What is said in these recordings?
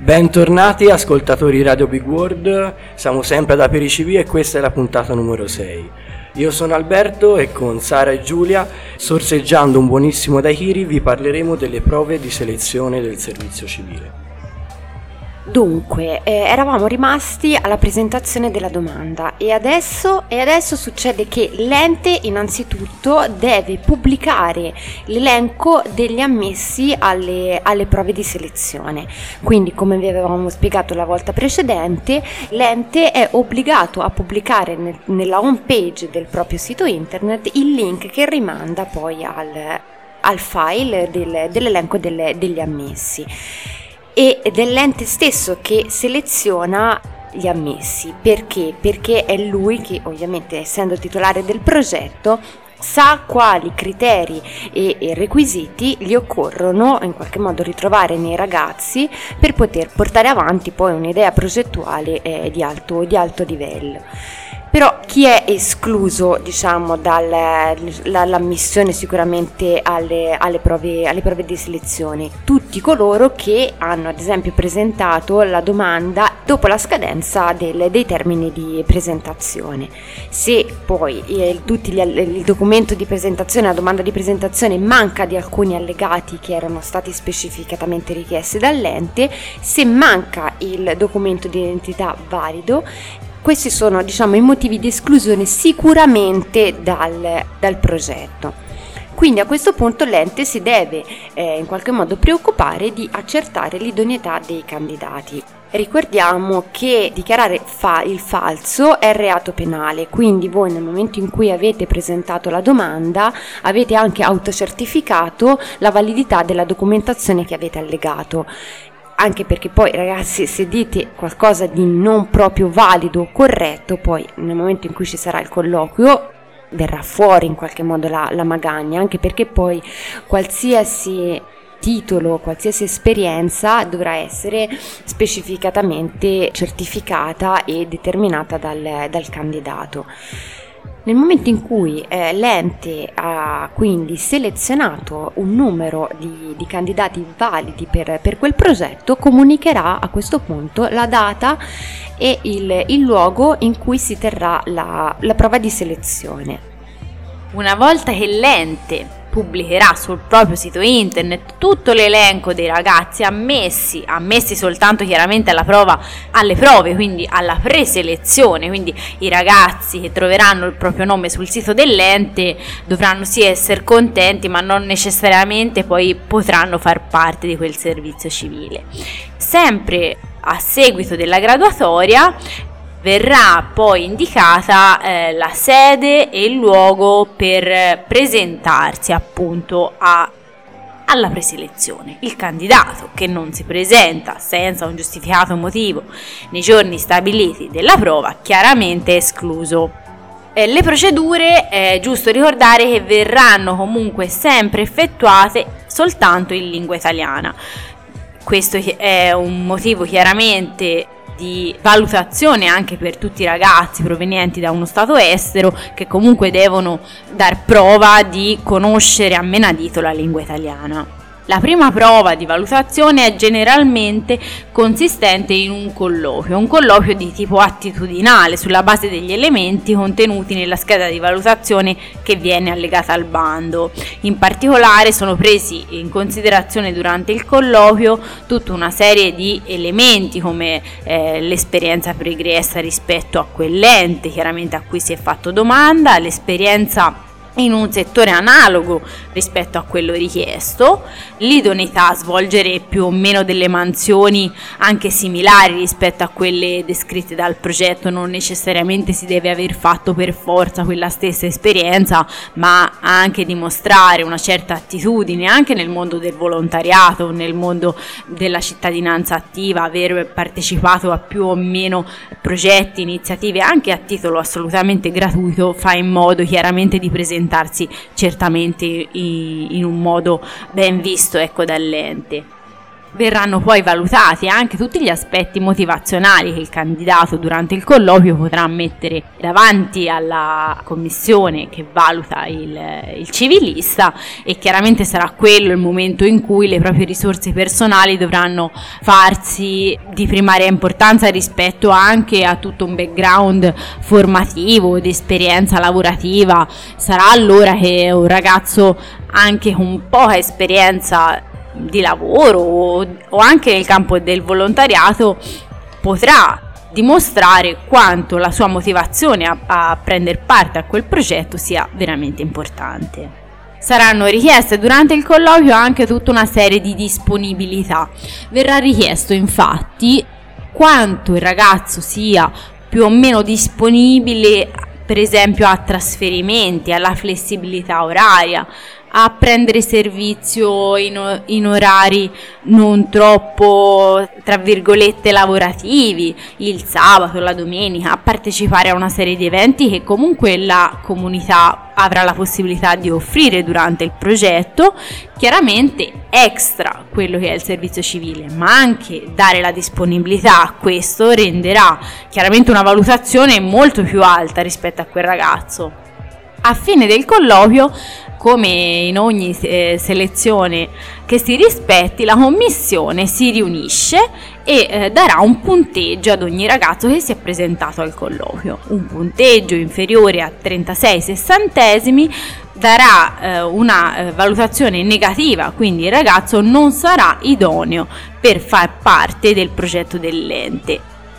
Bentornati ascoltatori Radio Big World, siamo sempre ad AperiCV e questa è la puntata numero 6. Io sono Alberto e con Sara e Giulia, sorseggiando un buonissimo daiquiri, vi parleremo delle prove di selezione del servizio civile. Dunque, eravamo rimasti alla presentazione della domanda e adesso succede che l'ente innanzitutto deve pubblicare l'elenco degli ammessi alle prove di selezione. Quindi, come vi avevamo spiegato la volta precedente, l'ente è obbligato a pubblicare nella home page del proprio sito internet il link che rimanda poi al file dell'elenco degli ammessi. Ed è l'ente stesso che seleziona gli ammessi. Perché? Perché è lui che, ovviamente, essendo titolare del progetto, sa quali criteri e requisiti gli occorrono in qualche modo ritrovare nei ragazzi per poter portare avanti poi un'idea progettuale di alto livello. Però chi è escluso, diciamo, dall'ammissione sicuramente alle prove di selezione? Tutti coloro che hanno, ad esempio, presentato la domanda dopo la scadenza dei termini di presentazione. Se poi il documento di presentazione, la domanda di presentazione manca di alcuni allegati che erano stati specificatamente richiesti dall'ente, se manca il documento di identità valido, questi sono, diciamo, i motivi di esclusione sicuramente dal progetto. Quindi a questo punto l'ente si deve in qualche modo preoccupare di accertare l'idoneità dei candidati. Ricordiamo che dichiarare il falso è reato penale, quindi voi nel momento in cui avete presentato la domanda avete anche autocertificato la validità della documentazione che avete allegato. Anche perché poi, ragazzi, se dite qualcosa di non proprio valido o corretto, poi nel momento in cui ci sarà il colloquio verrà fuori in qualche modo la magagna, anche perché poi qualsiasi titolo, qualsiasi esperienza dovrà essere specificatamente certificata e determinata dal candidato. Nel momento in cui l'ente ha quindi selezionato un numero di candidati validi per quel progetto, comunicherà a questo punto la data e il luogo in cui si terrà la prova di selezione. Una volta che l'ente pubblicherà sul proprio sito internet tutto l'elenco dei ragazzi ammessi soltanto chiaramente alle prove, quindi alla preselezione, quindi i ragazzi che troveranno il proprio nome sul sito dell'ente dovranno sì essere contenti, ma non necessariamente poi potranno far parte di quel servizio civile. Sempre a seguito della graduatoria verrà poi indicata la sede e il luogo per presentarsi appunto alla preselezione. Il candidato che non si presenta senza un giustificato motivo nei giorni stabiliti della prova chiaramente è escluso. Le procedure è giusto ricordare che verranno comunque sempre effettuate soltanto in lingua italiana. Questo è un motivo chiaramente di valutazione anche per tutti i ragazzi provenienti da uno stato estero che comunque devono dar prova di conoscere a menadito la lingua italiana. La prima prova di valutazione è generalmente consistente in un colloquio di tipo attitudinale sulla base degli elementi contenuti nella scheda di valutazione che viene allegata al bando. In particolare sono presi in considerazione durante il colloquio tutta una serie di elementi come l'esperienza pregressa rispetto a quell'ente chiaramente a cui si è fatto domanda, l'esperienza in un settore analogo rispetto a quello richiesto, l'idoneità a svolgere più o meno delle mansioni anche similari rispetto a quelle descritte dal progetto. Non necessariamente si deve aver fatto per forza quella stessa esperienza, ma anche dimostrare una certa attitudine anche nel mondo del volontariato, nel mondo della cittadinanza attiva, aver partecipato a più o meno progetti, iniziative anche a titolo assolutamente gratuito, fa in modo chiaramente di presentarsi certamente in un modo ben visto, ecco, dall'ente. Verranno poi valutati anche tutti gli aspetti motivazionali che il candidato durante il colloquio potrà mettere davanti alla commissione che valuta il civilista, e chiaramente sarà quello il momento in cui le proprie risorse personali dovranno farsi di primaria importanza rispetto anche a tutto un background formativo, di esperienza lavorativa. Sarà allora che un ragazzo anche con poca esperienza di lavoro o anche nel campo del volontariato potrà dimostrare quanto la sua motivazione a prendere parte a quel progetto sia veramente importante. Saranno richieste durante il colloquio anche tutta una serie di disponibilità. Verrà richiesto infatti quanto il ragazzo sia più o meno disponibile, per esempio a trasferimenti, alla flessibilità oraria, a prendere servizio in orari non troppo, tra virgolette, lavorativi, il sabato, la domenica, a partecipare a una serie di eventi che comunque la comunità avrà la possibilità di offrire durante il progetto, chiaramente extra quello che è il servizio civile, ma anche dare la disponibilità a questo renderà chiaramente una valutazione molto più alta rispetto a quel ragazzo. A fine del colloquio, come in ogni selezione che si rispetti, la commissione si riunisce e darà un punteggio ad ogni ragazzo che si è presentato al colloquio. Un punteggio inferiore a 36 sessantesimi darà una valutazione negativa, quindi il ragazzo non sarà idoneo per far parte del progetto dell'ente.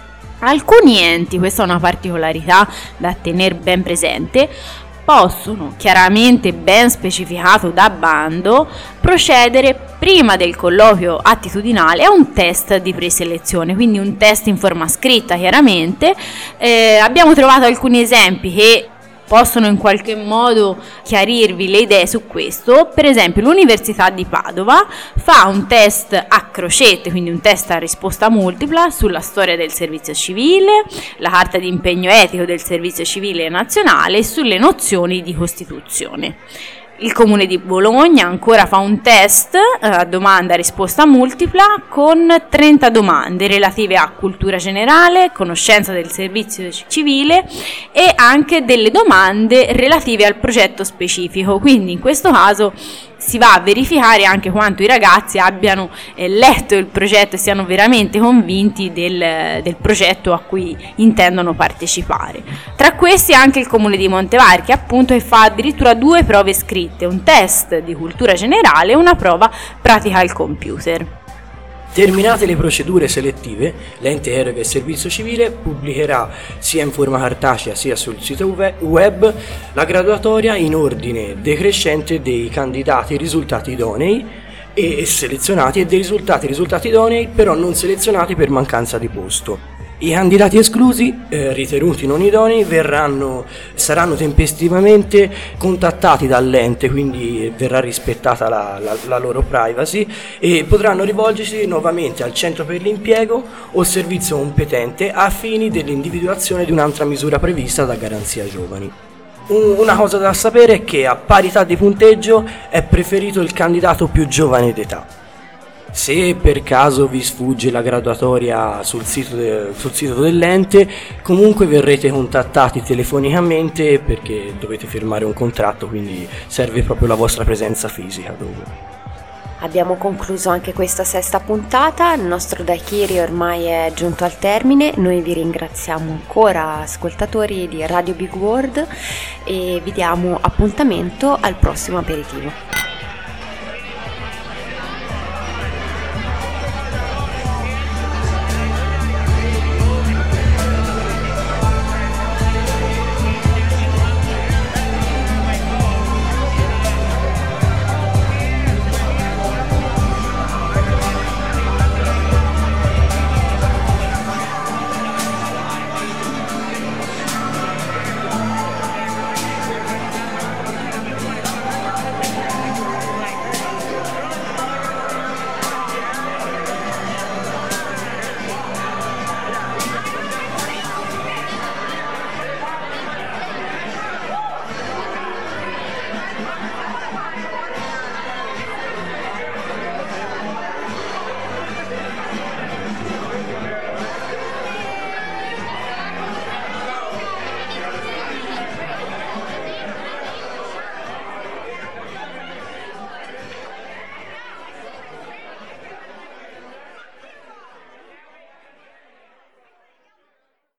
Alcuni enti, questa è una particolarità da tenere ben presente, possono, chiaramente ben specificato da bando, procedere prima del colloquio attitudinale a un test di preselezione, quindi un test in forma scritta chiaramente. Abbiamo trovato alcuni esempi che possono in qualche modo chiarirvi le idee su questo. Per esempio l'Università di Padova fa un test a crocette, quindi un test a risposta multipla sulla storia del servizio civile, la carta di impegno etico del servizio civile nazionale e sulle nozioni di Costituzione. Il Comune di Bologna ancora fa un test a domanda risposta multipla con 30 domande relative a cultura generale, conoscenza del servizio civile e anche delle domande relative al progetto specifico. Quindi in questo caso si va a verificare anche quanto i ragazzi abbiano letto il progetto e siano veramente convinti del progetto a cui intendono partecipare. Tra questi anche il Comune di Montevarchi, appunto, che fa addirittura 2 prove scritte, un test di cultura generale e una prova pratica al computer. Terminate le procedure selettive, l'ente eroga il servizio civile pubblicherà sia in forma cartacea sia sul sito web la graduatoria in ordine decrescente dei candidati risultati idonei e selezionati e dei risultati idonei però non selezionati per mancanza di posto. I candidati esclusi, ritenuti non idonei, saranno tempestivamente contattati dall'ente, quindi verrà rispettata la loro privacy e potranno rivolgersi nuovamente al centro per l'impiego o servizio competente a fini dell'individuazione di un'altra misura prevista da Garanzia Giovani. Una cosa da sapere è che a parità di punteggio è preferito il candidato più giovane d'età. Se per caso vi sfugge la graduatoria sul sito dell'ente, comunque verrete contattati telefonicamente perché dovete firmare un contratto, quindi serve proprio la vostra presenza fisica dopo. Abbiamo concluso anche questa 6ª puntata, il nostro Daiquiri ormai è giunto al termine, noi vi ringraziamo ancora ascoltatori di Radio Big World e vi diamo appuntamento al prossimo aperitivo.